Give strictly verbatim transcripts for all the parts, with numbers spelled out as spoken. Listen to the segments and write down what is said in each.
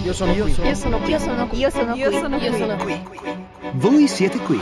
Io sono qui. Io sono qui. Io sono qui. Io sono qui. Io sono qui. Io sono qui. Voi siete qui.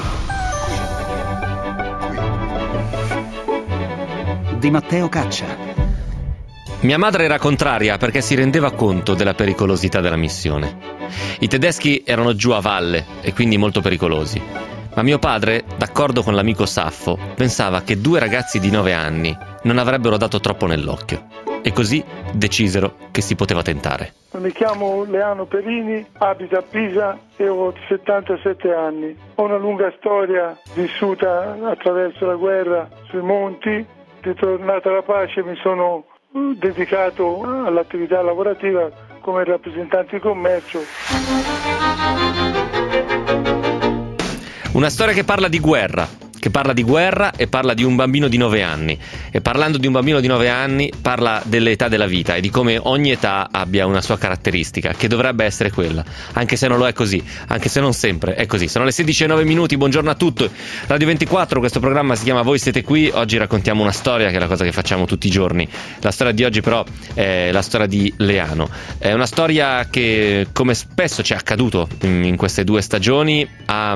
Di Matteo Caccia. Mia madre era contraria perché si rendeva conto della pericolosità della missione. I tedeschi erano giù a valle e quindi molto pericolosi. Ma mio padre, d'accordo con l'amico Saffo, pensava che due ragazzi di nove anni non avrebbero dato troppo nell'occhio. E così decisero che si poteva tentare. Mi chiamo Leano Perini, abito a Pisa e ho settantasette anni. Ho una lunga storia vissuta attraverso la guerra sui monti. Ritornata la pace mi sono dedicato all'attività lavorativa come rappresentante di commercio. Una storia che parla di guerra, che parla di guerra e parla di un bambino di nove anni. E parlando di un bambino di nove anni parla dell'età della vita e di come ogni età abbia una sua caratteristica, che dovrebbe essere quella, anche se non lo è così, anche se non sempre è così. Sono le sedici e nove minuti, buongiorno a tutti. Radio ventiquattro, questo programma si chiama Voi siete qui. Oggi raccontiamo una storia, che è la cosa che facciamo tutti i giorni. La storia di oggi però è la storia di Leano. È una storia che, come spesso ci è accaduto in queste due stagioni,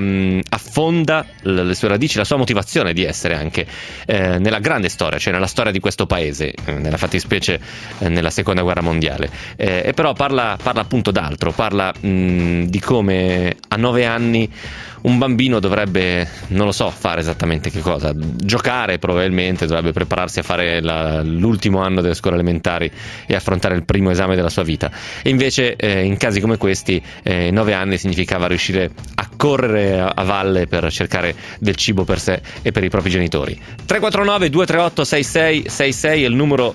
affonda le sue radici, la sua motivazione di essere anche eh, nella grande storia, cioè nella storia di questo paese, eh, nella fattispecie eh, nella seconda guerra mondiale, eh, e però parla, parla appunto d'altro, parla mh, di come a nove anni un bambino dovrebbe, non lo so, fare esattamente che cosa, giocare probabilmente, dovrebbe prepararsi a fare la, l'ultimo anno delle scuole elementari e affrontare il primo esame della sua vita. E invece eh, in casi come questi eh, nove anni significava riuscire a correre a, a valle per cercare del cibo per sé e per i propri genitori. tre quattro nove due tre otto sei sei sei sei è il numero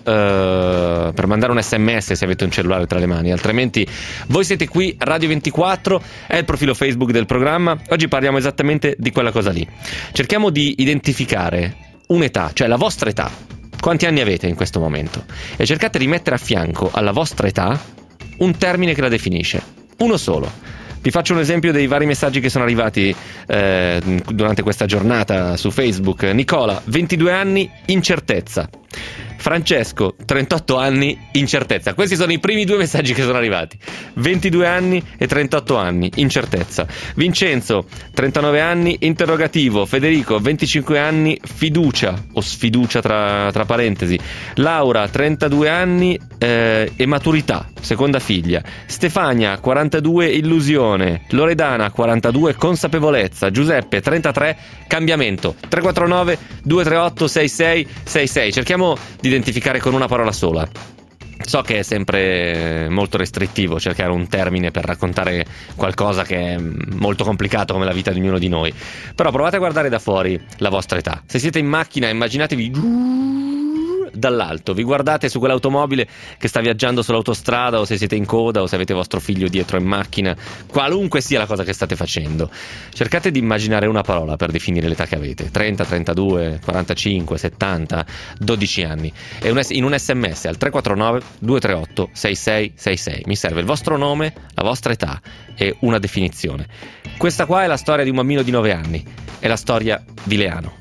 eh, per mandare un sms se avete un cellulare tra le mani, altrimenti voi siete qui. Radio ventiquattro è il profilo Facebook del programma. Oggi parliamo esattamente di quella cosa lì. Cerchiamo di identificare un'età, cioè la vostra età. Quanti anni avete in questo momento? E cercate di mettere a fianco alla vostra età un termine che la definisce. Uno solo. Vi faccio un esempio dei vari messaggi che sono arrivati eh, durante questa giornata su Facebook. Nicola, ventidue anni, incertezza. Francesco, trentotto anni, incertezza. Questi sono i primi due messaggi che sono arrivati. ventidue anni e trentotto anni, incertezza. Vincenzo, trentanove anni, interrogativo. Federico, venticinque anni, fiducia o sfiducia tra, tra parentesi. Laura, trentadue anni eh, e maturità, seconda figlia. Stefania, quarantadue, illusione. Loredana, quarantadue, consapevolezza. Giuseppe, trentatré, cambiamento. tre quattro nove due tre otto sei sei sei sei. Cerchiamo di identificare con una parola sola. So che è sempre molto restrittivo cercare un termine per raccontare qualcosa che è molto complicato come la vita di ognuno di noi, però provate a guardare da fuori la vostra età. Se siete in macchina, immaginatevi dall'alto, vi guardate su quell'automobile che sta viaggiando sull'autostrada, o se siete in coda, o se avete vostro figlio dietro in macchina, qualunque sia la cosa che state facendo, cercate di immaginare una parola per definire l'età che avete: trenta, trentadue, quarantacinque, settanta, dodici anni, e un, in un sms al tre quattro nove due tre otto sei sei sei sei mi serve il vostro nome, la vostra età e una definizione. Questa qua è la storia di un bambino di nove anni, è la storia di Leano.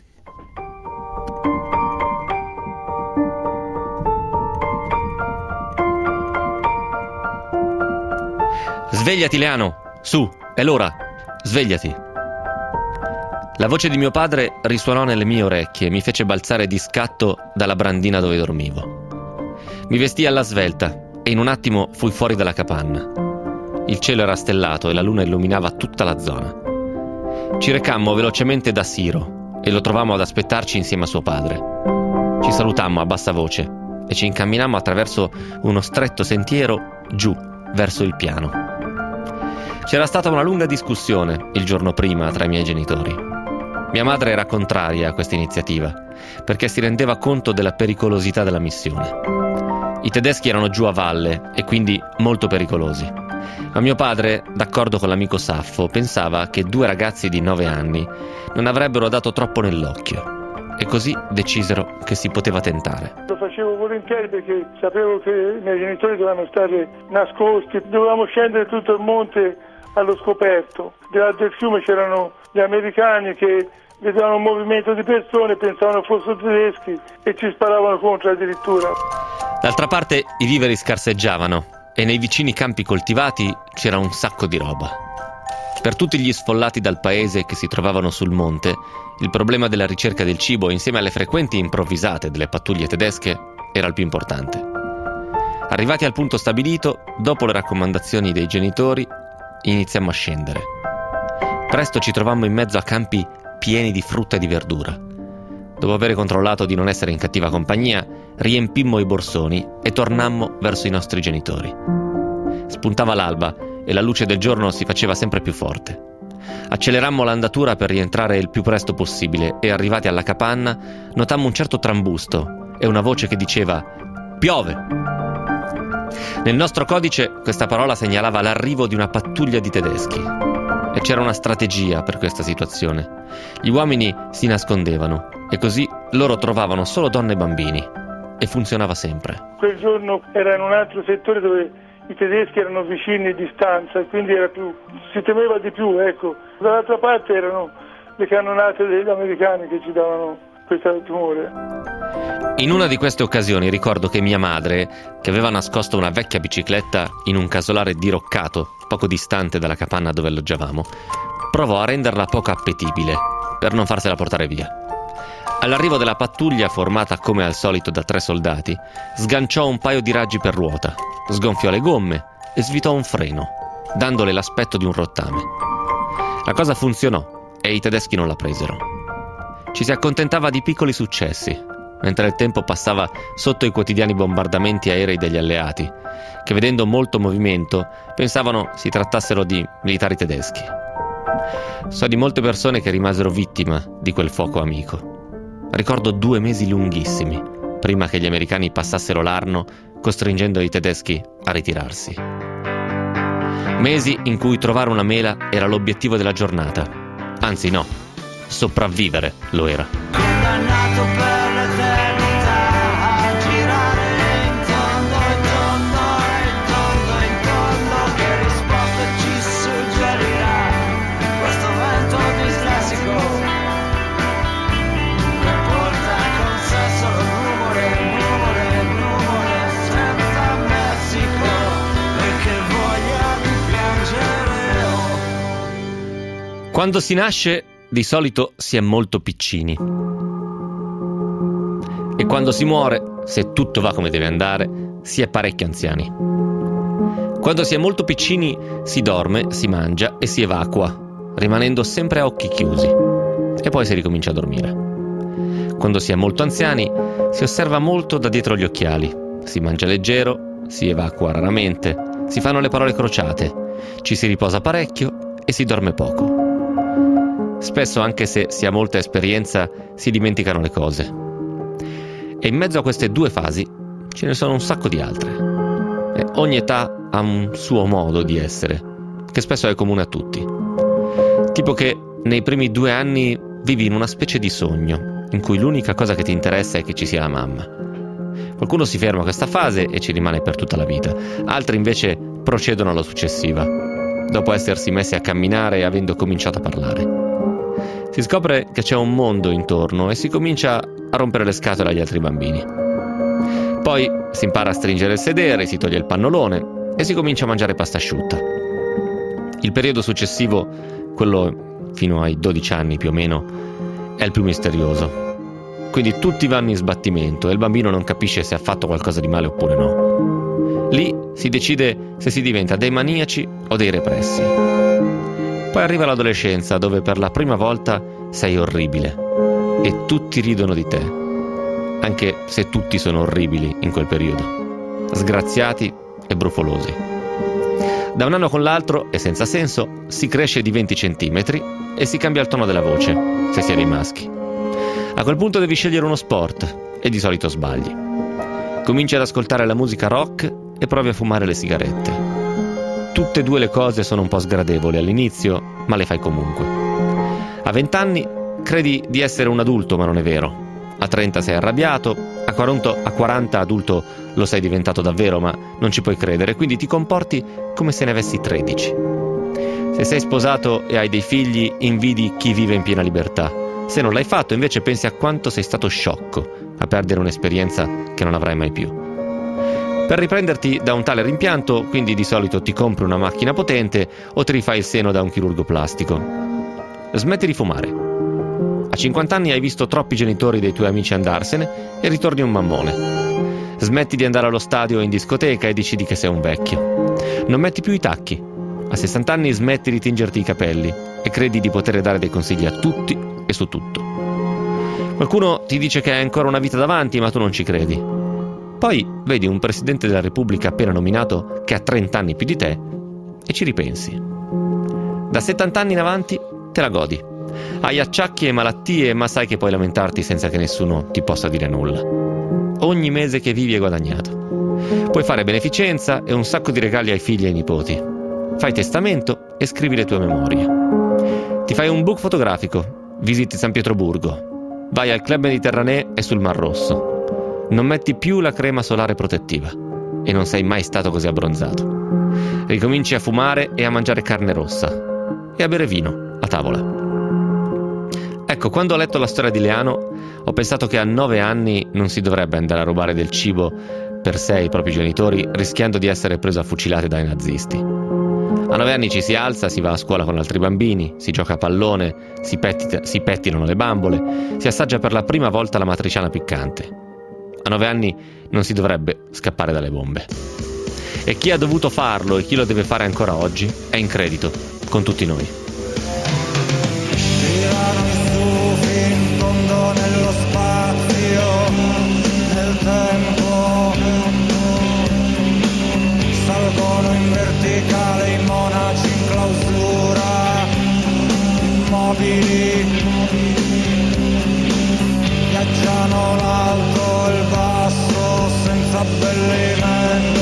Svegliati Leano, su, è l'ora, svegliati. La voce di mio padre risuonò nelle mie orecchie e mi fece balzare di scatto dalla brandina dove dormivo. Mi vestii alla svelta e in un attimo fui fuori dalla capanna. Il cielo era stellato e la luna illuminava tutta la zona. Ci recammo velocemente da Siro e lo trovammo ad aspettarci insieme a suo padre. Ci salutammo a bassa voce e ci incamminammo attraverso uno stretto sentiero giù verso il piano. C'era stata una lunga discussione il giorno prima tra i miei genitori. Mia madre era contraria a questa iniziativa perché si rendeva conto della pericolosità della missione. I tedeschi erano giù a valle e quindi molto pericolosi. Ma mio padre, d'accordo con l'amico Saffo, pensava che due ragazzi di nove anni non avrebbero dato troppo nell'occhio. E così decisero che si poteva tentare. Lo facevo volentieri perché sapevo che i miei genitori dovevano stare nascosti, dovevamo scendere tutto il monte allo scoperto. Dall'alto del fiume c'erano gli americani che vedevano un movimento di persone, pensavano fossero tedeschi e ci sparavano contro addirittura. D'altra parte i viveri scarseggiavano e nei vicini campi coltivati c'era un sacco di roba. Per tutti gli sfollati dal paese che si trovavano sul monte, il problema della ricerca del cibo, insieme alle frequenti improvvisate delle pattuglie tedesche, era il più importante. Arrivati al punto stabilito, dopo le raccomandazioni dei genitori, iniziammo a scendere. Presto ci trovammo in mezzo a campi pieni di frutta e di verdura. Dopo aver controllato di non essere in cattiva compagnia, riempimmo i borsoni e tornammo verso i nostri genitori. Spuntava l'alba e la luce del giorno si faceva sempre più forte. Accelerammo l'andatura per rientrare il più presto possibile e, arrivati alla capanna, notammo un certo trambusto e una voce che diceva «Piove!». Nel nostro codice questa parola segnalava l'arrivo di una pattuglia di tedeschi. E c'era una strategia per questa situazione. Gli uomini si nascondevano e così loro trovavano solo donne e bambini. E funzionava sempre. Quel giorno era in un altro settore dove i tedeschi erano vicini a distanza e quindi era più, si temeva di più, ecco. Dall'altra parte erano le cannonate degli americani che ci davano questo timore. In una di queste occasioni ricordo che mia madre, che aveva nascosto una vecchia bicicletta in un casolare diroccato poco distante dalla capanna dove alloggiavamo, provò a renderla poco appetibile per non farsela portare via. All'arrivo della pattuglia, formata come al solito da tre soldati, sganciò un paio di raggi per ruota, sgonfiò le gomme e svitò un freno, dandole l'aspetto di un rottame. La cosa funzionò e i tedeschi non la presero. Ci si accontentava di piccoli successi, mentre il tempo passava sotto i quotidiani bombardamenti aerei degli alleati, che vedendo molto movimento pensavano si trattassero di militari tedeschi. So di molte persone che rimasero vittima di quel fuoco amico. Ricordo due mesi lunghissimi, prima che gli americani passassero l'Arno, costringendo i tedeschi a ritirarsi. Mesi in cui trovare una mela era l'obiettivo della giornata. Anzi no, sopravvivere lo era. Condannato per l'eternità a girare in tondo, in tondo, in tondo, in tondo. Che risposta ci suggerirà questo vento dislessico che porta con sé solo rumore, rumore, rumore senza Messico e che voglia di piangere. Quando si nasce di solito si è molto piccini e quando si muore, se tutto va come deve andare, si è parecchi anziani. Quando si è molto piccini si dorme, si mangia e si evacua, rimanendo sempre a occhi chiusi, e poi si ricomincia a dormire. Quando si è molto anziani si osserva molto da dietro gli occhiali, si mangia leggero, si evacua raramente, si fanno le parole crociate, ci si riposa parecchio e si dorme poco. Spesso, anche se si ha molta esperienza, si dimenticano le cose. E in mezzo a queste due fasi ce ne sono un sacco di altre. E ogni età ha un suo modo di essere, che spesso è comune a tutti. Tipo che nei primi due anni vivi in una specie di sogno, in cui l'unica cosa che ti interessa è che ci sia la mamma. Qualcuno si ferma a questa fase e ci rimane per tutta la vita. Altri invece procedono alla successiva, dopo essersi messi a camminare e avendo cominciato a parlare. Si scopre che c'è un mondo intorno e si comincia a rompere le scatole agli altri bambini. Poi si impara a stringere il sedere, si toglie il pannolone e si comincia a mangiare pasta asciutta. Il periodo successivo, quello fino ai dodici anni più o meno, è il più misterioso. Quindi tutti vanno in sbattimento e il bambino non capisce se ha fatto qualcosa di male oppure no. Lì si decide se si diventa dei maniaci o dei repressi. Poi arriva l'adolescenza, dove per la prima volta sei orribile e tutti ridono di te, anche se tutti sono orribili in quel periodo, sgraziati e brufolosi. Da un anno con l'altro, e senza senso, si cresce di venti centimetri e si cambia il tono della voce, se si è dei maschi. A quel punto devi scegliere uno sport e di solito sbagli. Cominci ad ascoltare la musica rock e provi a fumare le sigarette. Tutte e due le cose sono un po' sgradevoli all'inizio, ma le fai comunque. A vent'anni credi di essere un adulto, ma non è vero. A trenta sei arrabbiato, a quaranta, a quaranta adulto lo sei diventato davvero, ma non ci puoi credere, quindi ti comporti come se ne avessi tredici. Se sei sposato e hai dei figli, invidi chi vive in piena libertà. Se non l'hai fatto, invece pensi a quanto sei stato sciocco a perdere un'esperienza che non avrai mai più. Per riprenderti da un tale rimpianto, quindi di solito ti compri una macchina potente o ti rifai il seno da un chirurgo plastico. Smetti di fumare. A cinquanta anni hai visto troppi genitori dei tuoi amici andarsene e ritorni un mammone. Smetti di andare allo stadio o in discoteca e decidi che sei un vecchio. Non metti più i tacchi. A sessanta anni smetti di tingerti i capelli e credi di poter dare dei consigli a tutti e su tutto. Qualcuno ti dice che hai ancora una vita davanti, ma tu non ci credi. Poi vedi un presidente della Repubblica appena nominato che ha trenta anni più di te e ci ripensi. Da settanta anni in avanti te la godi. Hai acciacchi e malattie, ma sai che puoi lamentarti senza che nessuno ti possa dire nulla. Ogni mese che vivi è guadagnato. Puoi fare beneficenza e un sacco di regali ai figli e ai nipoti. Fai testamento e scrivi le tue memorie. Ti fai un book fotografico, visiti San Pietroburgo, vai al Club Mediterranee e sul Mar Rosso. Non metti più la crema solare protettiva e non sei mai stato così abbronzato. Ricominci a fumare e a mangiare carne rossa e a bere vino a tavola. Ecco, quando ho letto la storia di Leano ho pensato che a nove anni non si dovrebbe andare a rubare del cibo per sé e i propri genitori rischiando di essere preso a fucilate dai nazisti. A nove anni ci si alza, si va a scuola con altri bambini, si gioca a pallone, si, pettita, si pettinano le bambole, si assaggia per la prima volta la matriciana piccante. A nove anni non si dovrebbe scappare dalle bombe. E chi ha dovuto farlo e chi lo deve fare ancora oggi è in credito con tutti noi. Tirano su fin in fondo nello spazio, nel tempo. Salgono in verticale i monaci in clausura, immobili. Viaggiano l'alto e il basso senza abbellimenti.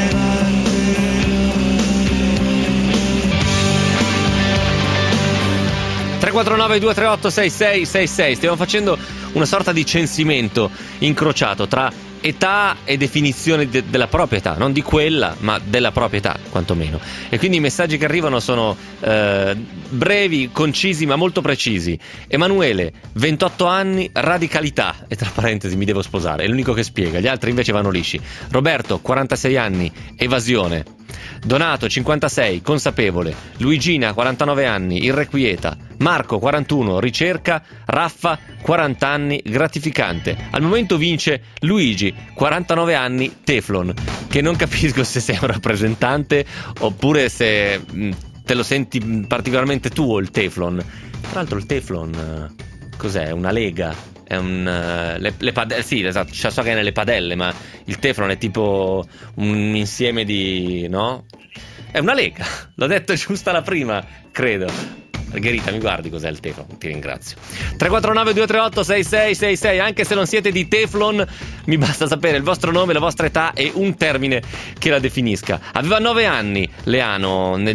tre quattro nove due tre otto sei sei sei sei. Stiamo facendo una sorta di censimento incrociato tra età e definizione de- della propria età, non di quella, ma della propria età, quantomeno. E quindi i messaggi che arrivano sono eh, brevi, concisi, ma molto precisi. Emanuele, ventotto anni, radicalità, e tra parentesi mi devo sposare, è l'unico che spiega, gli altri invece vanno lisci. Roberto, quarantasei anni, evasione. Donato, cinquantasei, consapevole. Luigina, quarantanove anni, irrequieta. Marco, quarantuno, ricerca. Raffa, quaranta anni, gratificante. Al momento vince Luigi, quarantanove anni, Teflon, che non capisco se sei un rappresentante oppure se mh, te lo senti particolarmente tuo il Teflon. Tra l'altro il Teflon cos'è? Una lega? È un uh, le, le padelle, sì, esatto, cioè, so che è nelle padelle, ma il Teflon è tipo un insieme di, no? È una lega, l'ho detto giusta la prima, credo. Margherita, mi guardi cos'è il Teflon? Ti ringrazio. tre quattro nove due tre otto sei sei sei sei. Anche se non siete di Teflon, mi basta sapere il vostro nome, la vostra età e un termine che la definisca. Aveva nove anni Leano nel,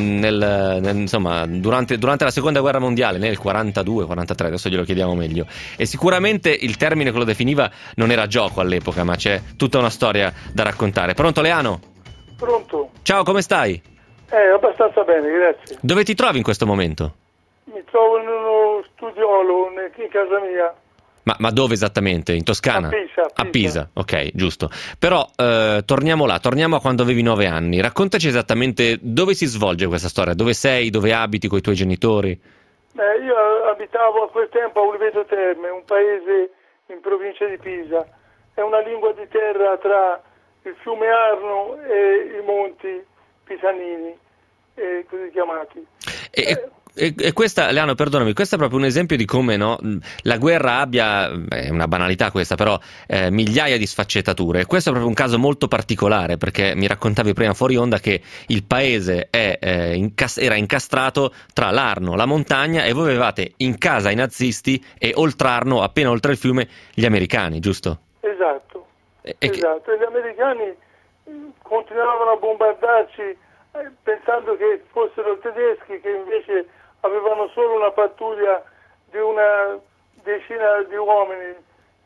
nel, nel, insomma, durante, durante la seconda guerra mondiale, nel quarantadue quarantatré, adesso glielo chiediamo meglio. E sicuramente il termine che lo definiva non era gioco all'epoca, ma c'è tutta una storia da raccontare. Pronto Leano? Pronto? Ciao, come stai? Eh, abbastanza bene, grazie. Dove ti trovi in questo momento? Mi trovo in uno studiolo in casa mia. Ma, ma dove esattamente? In Toscana? A Pisa. A Pisa, a Pisa. Ok, giusto. Però eh, torniamo là, torniamo a quando avevi nove anni. Raccontaci esattamente dove si svolge questa storia, dove sei, dove abiti con i tuoi genitori. Beh, io abitavo a quel tempo a Oliveto Terme, un paese in provincia di Pisa. È una lingua di terra tra il fiume Arno e i monti pisanini, eh, così chiamati. E, e, e questa, Leano, perdonami, questo è proprio un esempio di come, no, la guerra abbia, è una banalità questa, però eh, migliaia di sfaccettature. Questo è proprio un caso molto particolare, perché mi raccontavi prima fuori onda che il paese è, eh, incas- era incastrato tra l'Arno, la montagna, e voi avevate in casa i nazisti e oltre Arno, appena oltre il fiume, gli americani, giusto? Esatto, e, e esatto. E gli americani continuavano a bombardarci eh, pensando che fossero tedeschi, che invece avevano solo una pattuglia di una decina di uomini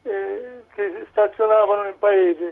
eh, che stazionavano nel paese.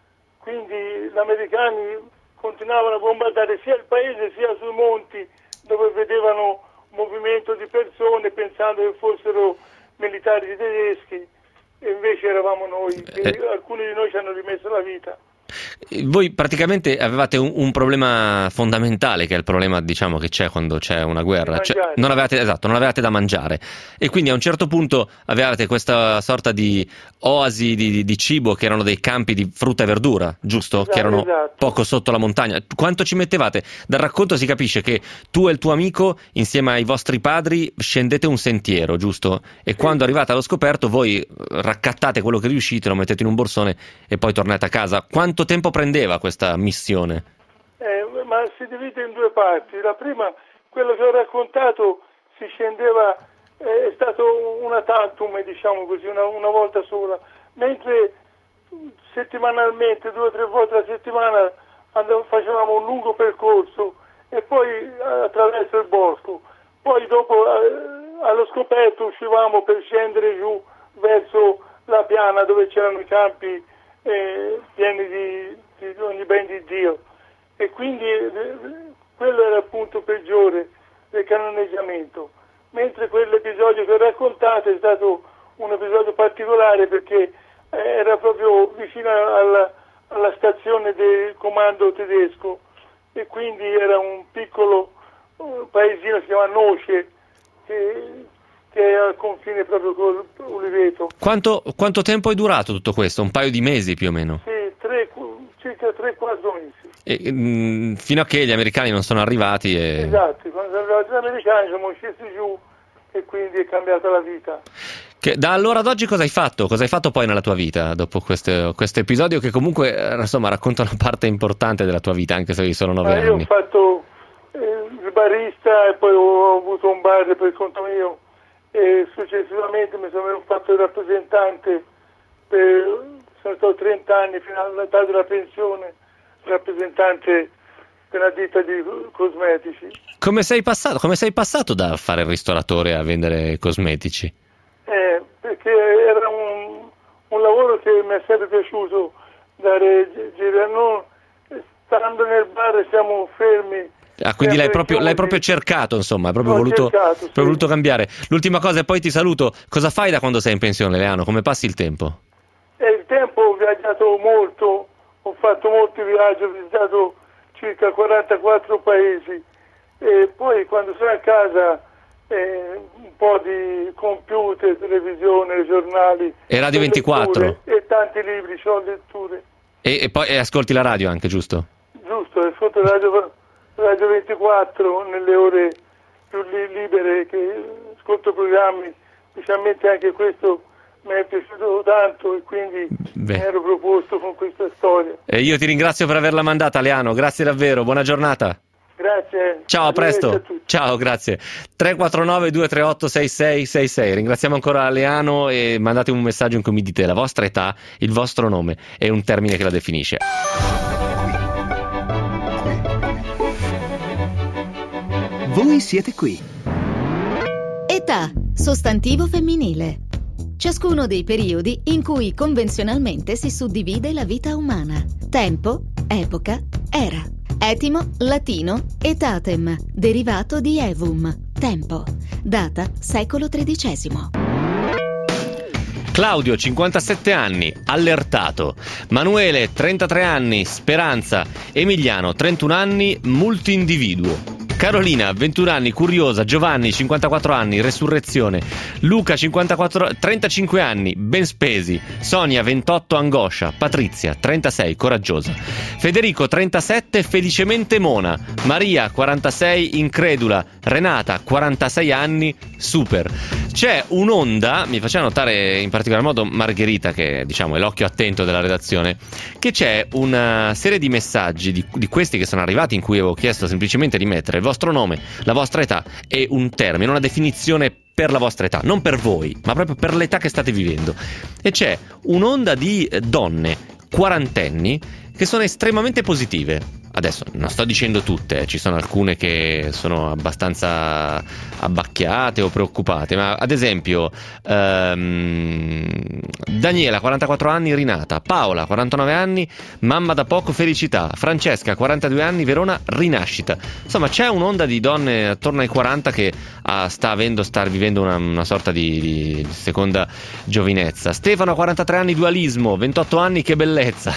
Quindi gli americani continuavano a bombardare sia il paese sia sui monti, dove vedevano movimento di persone pensando che fossero militari tedeschi, e invece eravamo noi, che eh. alcuni di noi ci hanno rimesso la vita. Voi praticamente avevate un, un problema fondamentale, che è il problema, diciamo, che c'è quando c'è una guerra, cioè, non avevate, esatto, non avevate da mangiare, e quindi a un certo punto avevate questa sorta di oasi di, di, di cibo, che erano dei campi di frutta e verdura, giusto? Esatto, che erano esatto. poco sotto la montagna. Quanto ci mettevate? Dal racconto si capisce che tu e il tuo amico, insieme ai vostri padri, scendete un sentiero, giusto? E sì. Quando arrivate allo scoperto voi raccattate quello che riuscite, lo mettete in un borsone e poi tornate a casa. Quanto tempo prendeva questa missione? Eh, ma si divide in due parti. La prima, quello che ho raccontato, si scendeva, eh, è stato una tantum, diciamo così, una, una volta sola, mentre settimanalmente, due o tre volte alla settimana, andav- facevamo un lungo percorso e poi eh, attraverso il bosco. Poi dopo eh, allo scoperto uscivamo per scendere giù verso la piana dove c'erano i campi eh, pieni di, di ogni ben di Dio, e quindi eh, quello era il punto peggiore del cannoneggiamento, mentre quell'episodio che ho raccontato è stato un episodio particolare perché eh, era proprio vicino alla, alla stazione del comando tedesco, e quindi era un piccolo uh, paesino, si chiama Noce, che che è al confine proprio con Uliveto. Quanto, quanto tempo è durato tutto questo? Un paio di mesi più o meno? Sì, tre, circa tre quattro mesi. E, mh, fino a che gli americani non sono arrivati e... Esatto, quando sono arrivati gli americani siamo scesi giù e quindi è cambiata la vita. Che, da allora ad oggi cosa hai fatto? Cosa hai fatto poi nella tua vita dopo questo, questo episodio che comunque eh, insomma racconta una parte importante della tua vita, anche se avevi solo nove Ma anni? Io ho fatto eh, il barista e poi ho avuto un bar per conto mio, e successivamente mi sono fatto il rappresentante per, sono stato trenta anni fino all'età della pensione, rappresentante per una ditta di cosmetici. Come sei passato, come sei passato da fare il ristoratore a vendere cosmetici? Eh, perché era un, un lavoro che mi è sempre piaciuto, dare giro, non stando nel bar siamo fermi. Ah, quindi l'hai proprio, l'hai proprio cercato, insomma, hai proprio voluto, cercato, sì. proprio voluto cambiare. L'ultima cosa e poi ti saluto, cosa fai da quando sei in pensione, Leano? Come passi il tempo? E il tempo ho viaggiato molto, ho fatto molti viaggi, ho visitato circa quarantaquattro paesi, e poi quando sono a casa eh, un po' di computer, televisione, giornali e Radio ventiquattro e tanti libri, c'ho letture. E, e poi e ascolti la radio anche, giusto? Giusto, ascolto Radio, Radio ventiquattro nelle ore più li- libere, che ascolto programmi, specialmente anche questo mi è piaciuto tanto e quindi Beh. mi ero proposto con questa storia. E io ti ringrazio per averla mandata, Leano, grazie davvero, buona giornata. Grazie. Ciao, a presto. A tutti. Ciao, grazie. tre quattro nove due tre otto sei sei sei sei. Ringraziamo ancora Leano e mandate un messaggio in cui mi dite la vostra età, il vostro nome e un termine che la definisce. Voi siete qui. Età, sostantivo femminile. Ciascuno dei periodi in cui convenzionalmente si suddivide la vita umana. Tempo, epoca, era. Etimo, latino, etatem, derivato di evum, tempo. Data, secolo tredicesimo. Claudio, cinquantasette anni, allertato. Manuele, trentatré anni, speranza. Emiliano, trentuno anni, multindividuo. Carolina, ventuno anni, curiosa. Giovanni, cinquantaquattro anni, resurrezione. Luca, cinquantaquattro, trentacinque anni, ben spesi. Sonia, ventotto, angoscia. Patrizia, trentasei, coraggiosa. Federico, trentasette, felicemente mona. Maria, quarantasei, incredula. Renata, quarantasei anni, super. C'è un'onda, mi faceva notare in particolar modo Margherita, che diciamo è l'occhio attento della redazione, che c'è una serie di messaggi di, di questi che sono arrivati in cui avevo chiesto semplicemente di mettere il vostro nome, la vostra età e un termine, una definizione per la vostra età, non per voi, ma proprio per l'età che state vivendo. E c'è un'onda di donne quarantenni che sono estremamente positive. Adesso non sto dicendo tutte, ci sono alcune che sono abbastanza abbacchiate o preoccupate, ma ad esempio ehm, Daniela, quarantaquattro anni, rinata. Paola, quarantanove anni, mamma da poco, felicità. Francesca, quarantadue anni, Verona, rinascita. Insomma, c'è un'onda di donne attorno ai quaranta che ah, sta avendo, sta vivendo una, una sorta di, di seconda giovinezza. Stefano, quarantatré anni, dualismo. ventotto anni, che bellezza.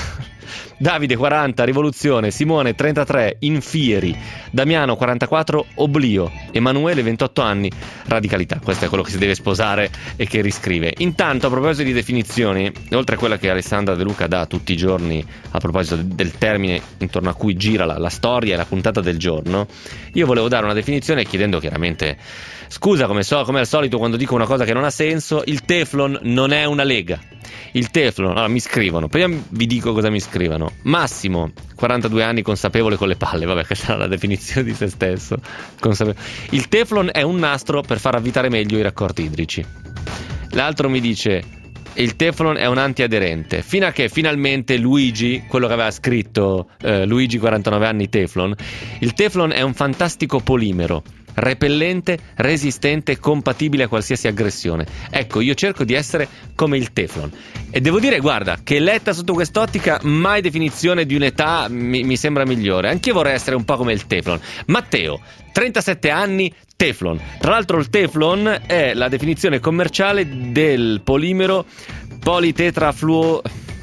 Davide quaranta, rivoluzione. Simone trentatré, infieri. Damiano quarantaquattro, oblio. Emanuele ventotto anni, radicalità. Questo è quello che si deve sposare e che riscrive. Intanto, a proposito di definizioni, oltre a quella che Alessandra De Luca dà tutti i giorni a proposito del termine intorno a cui gira la, la storia e la puntata del giorno, io volevo dare una definizione chiedendo chiaramente scusa, come, so, come al solito quando dico una cosa che non ha senso. Il Teflon non è una lega. Il Teflon, allora mi scrivono, prima vi dico cosa mi scrivono. Massimo, quarantadue anni, consapevole con le palle. Vabbè, questa è la definizione di se stesso. Consape- il Teflon è un nastro per far avvitare meglio i raccordi idrici. L'altro mi dice il Teflon è un antiaderente, fino a che finalmente Luigi, quello che aveva scritto eh, Luigi quarantanove anni Teflon, il Teflon è un fantastico polimero, repellente, resistente e compatibile a qualsiasi aggressione. Ecco, io cerco di essere come il Teflon. E devo dire, guarda, che letta sotto quest'ottica, mai definizione di un'età mi, mi sembra migliore. Anch'io vorrei essere un po' come il Teflon. Matteo, trentasette anni, Teflon. Tra l'altro il Teflon è la definizione commerciale del polimero politetrafluo...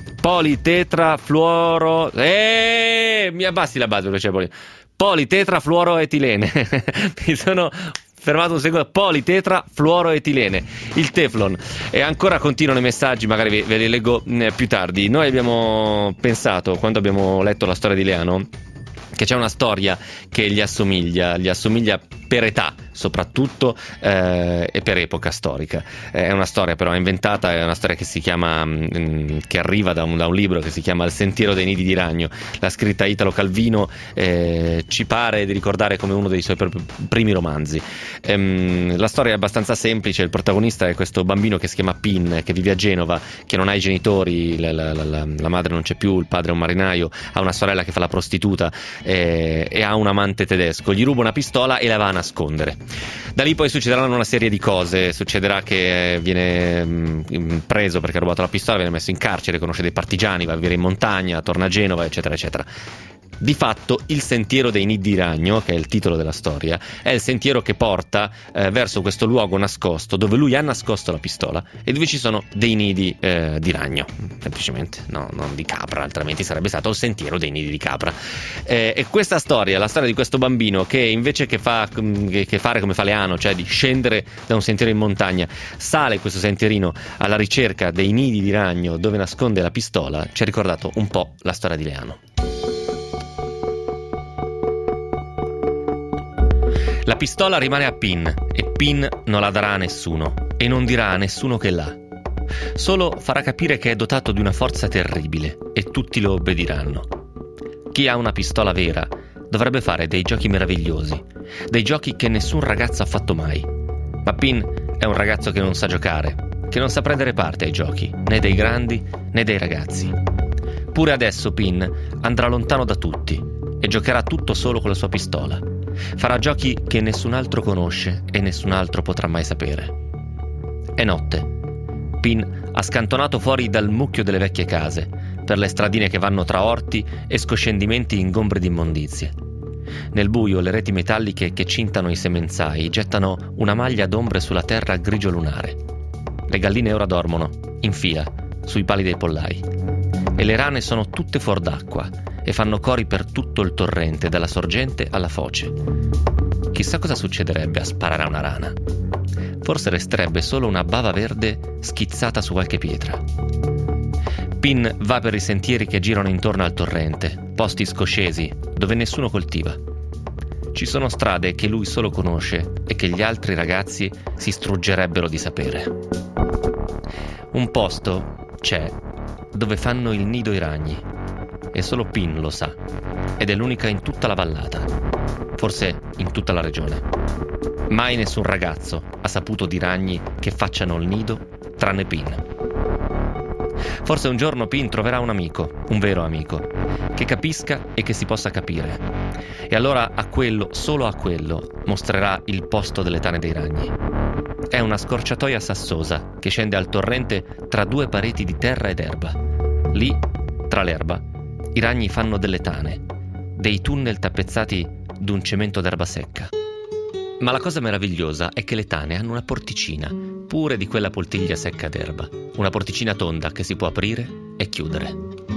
politetrafluoro... Eeeh, mi abbassi la base perché c'è polimero. Politetrafluoroetilene. Mi sono fermato un secondo. Politetrafluoroetilene, il Teflon. E ancora continuano i messaggi, magari ve, ve li leggo eh, più tardi. Noi abbiamo pensato, quando abbiamo letto la storia di Leano, che c'è una storia che gli assomiglia, gli assomiglia per età soprattutto eh, e per epoca storica. È una storia però inventata, è una storia che si chiama mh, che arriva da un, da un libro che si chiama Il sentiero dei nidi di ragno. L'ha scritta Italo Calvino, eh, ci pare di ricordare come uno dei suoi pr- primi romanzi. Ehm, la storia è abbastanza semplice, il protagonista è questo bambino che si chiama Pin, che vive a Genova, che non ha i genitori, la, la, la, la madre non c'è più, il padre è un marinaio, ha una sorella che fa la prostituta eh, e ha un amante tedesco. Gli ruba una pistola e la va a nascondere. Da lì poi succederanno una serie di cose. Succederà che viene mh, preso perché ha rubato la pistola, viene messo in carcere, conosce dei partigiani, va a vivere in montagna, torna a Genova, eccetera eccetera. Di fatto il sentiero dei nidi di ragno, che è il titolo della storia, è il sentiero che porta eh, verso questo luogo nascosto dove lui ha nascosto la pistola e dove ci sono dei nidi eh, di ragno, semplicemente, no, non di capra, altrimenti sarebbe stato il sentiero dei nidi di capra. Eh, e questa storia, la storia di questo bambino che invece che, fa, che, che fare come fa Leano, cioè di scendere da un sentiero in montagna, sale questo sentierino alla ricerca dei nidi di ragno dove nasconde la pistola, ci ha ricordato un po' la storia di Leano. La pistola rimane a Pin e Pin non la darà a nessuno e non dirà a nessuno che l'ha. Solo farà capire che è dotato di una forza terribile e tutti lo obbediranno. Chi ha una pistola vera dovrebbe fare dei giochi meravigliosi, dei giochi che nessun ragazzo ha fatto mai. Ma Pin è un ragazzo che non sa giocare, che non sa prendere parte ai giochi, né dei grandi né dei ragazzi. Pure adesso Pin andrà lontano da tutti e giocherà tutto solo con la sua pistola. Farà giochi che nessun altro conosce e nessun altro potrà mai sapere. È notte. Pin ha scantonato fuori dal mucchio delle vecchie case, per le stradine che vanno tra orti e scoscendimenti ingombri di immondizie. Nel buio le reti metalliche che cintano i semenzai gettano una maglia d'ombre sulla terra grigio lunare. Le galline ora dormono, in fila, sui pali dei pollai. E le rane sono tutte fuor d'acqua e fanno cori per tutto il torrente, dalla sorgente alla foce. Chissà cosa succederebbe a sparare a una rana. Forse resterebbe solo una bava verde schizzata su qualche pietra. Pin va per i sentieri che girano intorno al torrente, posti scoscesi dove nessuno coltiva. Ci sono strade che lui solo conosce e che gli altri ragazzi si struggerebbero di sapere. Un posto c'è dove fanno il nido i ragni. E solo Pin lo sa, ed è l'unica in tutta la vallata, forse in tutta la regione. Mai nessun ragazzo ha saputo di ragni che facciano il nido, tranne Pin. Forse un giorno Pin troverà un amico, un vero amico, che capisca e che si possa capire. E allora a quello, solo a quello, mostrerà il posto delle tane dei ragni. È una scorciatoia sassosa che scende al torrente tra due pareti di terra ed erba. Lì, tra l'erba, i ragni fanno delle tane, dei tunnel tappezzati d'un cemento d'erba secca. Ma la cosa meravigliosa è che le tane hanno una porticina, pure di quella poltiglia secca d'erba, una porticina tonda che si può aprire e chiudere.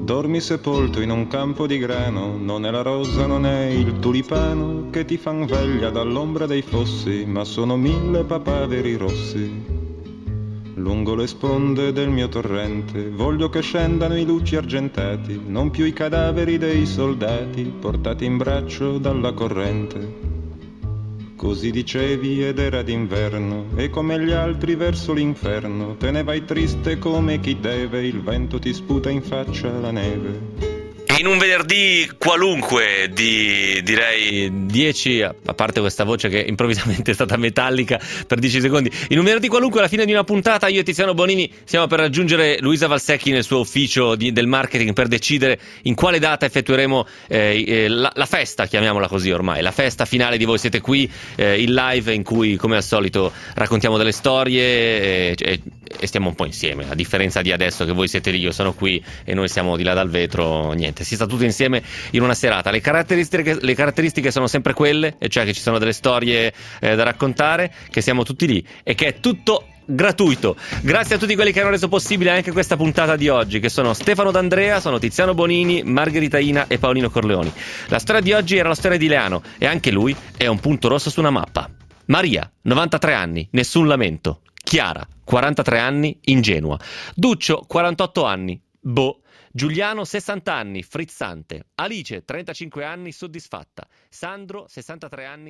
Dormi sepolto in un campo di grano, non è la rosa, non è il tulipano che ti fan veglia dall'ombra dei fossi, ma sono mille papaveri rossi. Lungo le sponde del mio torrente voglio che scendano i luci argentati, non più i cadaveri dei soldati portati in braccio dalla corrente. Così dicevi ed era d'inverno, e come gli altri verso l'inferno te ne vai triste come chi deve, il vento ti sputa in faccia la neve. E in un venerdì qualunque di, direi dieci, a parte questa voce che improvvisamente è stata metallica per dieci secondi, in un venerdì qualunque alla fine di una puntata io e Tiziano Bonini stiamo per raggiungere Luisa Valsecchi nel suo ufficio di, del marketing per decidere in quale data effettueremo eh, eh, la, la festa, chiamiamola così ormai, la festa finale di Voi Siete Qui, eh, il live in cui come al solito raccontiamo delle storie e, e, e stiamo un po' insieme, a differenza di adesso che voi siete lì, io sono qui e noi siamo di là dal vetro, niente. Si sta tutti insieme in una serata. Le caratteristiche, le caratteristiche sono sempre quelle, e cioè che ci sono delle storie eh, da raccontare, che siamo tutti lì e che è tutto gratuito. Grazie a tutti quelli che hanno reso possibile anche questa puntata di oggi, che sono Stefano D'Andrea, sono Tiziano Bonini, Margherita Ina e Paolino Corleoni. La storia di oggi era la storia di Leano e anche lui è un punto rosso su una mappa. Maria, novantatré anni, nessun lamento. Chiara, quarantatré anni, ingenua. Duccio, quarantotto anni, boh. Giuliano, sessanta anni, frizzante. Alice, trentacinque anni, soddisfatta. Sandro, sessantatré anni,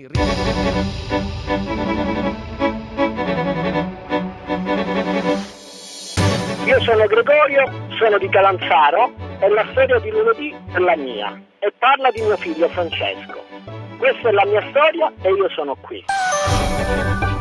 Io sono Gregorio, sono di Calanzaro e la storia di lunedì è la mia e parla di mio figlio Francesco. Questa è la mia storia e io sono qui.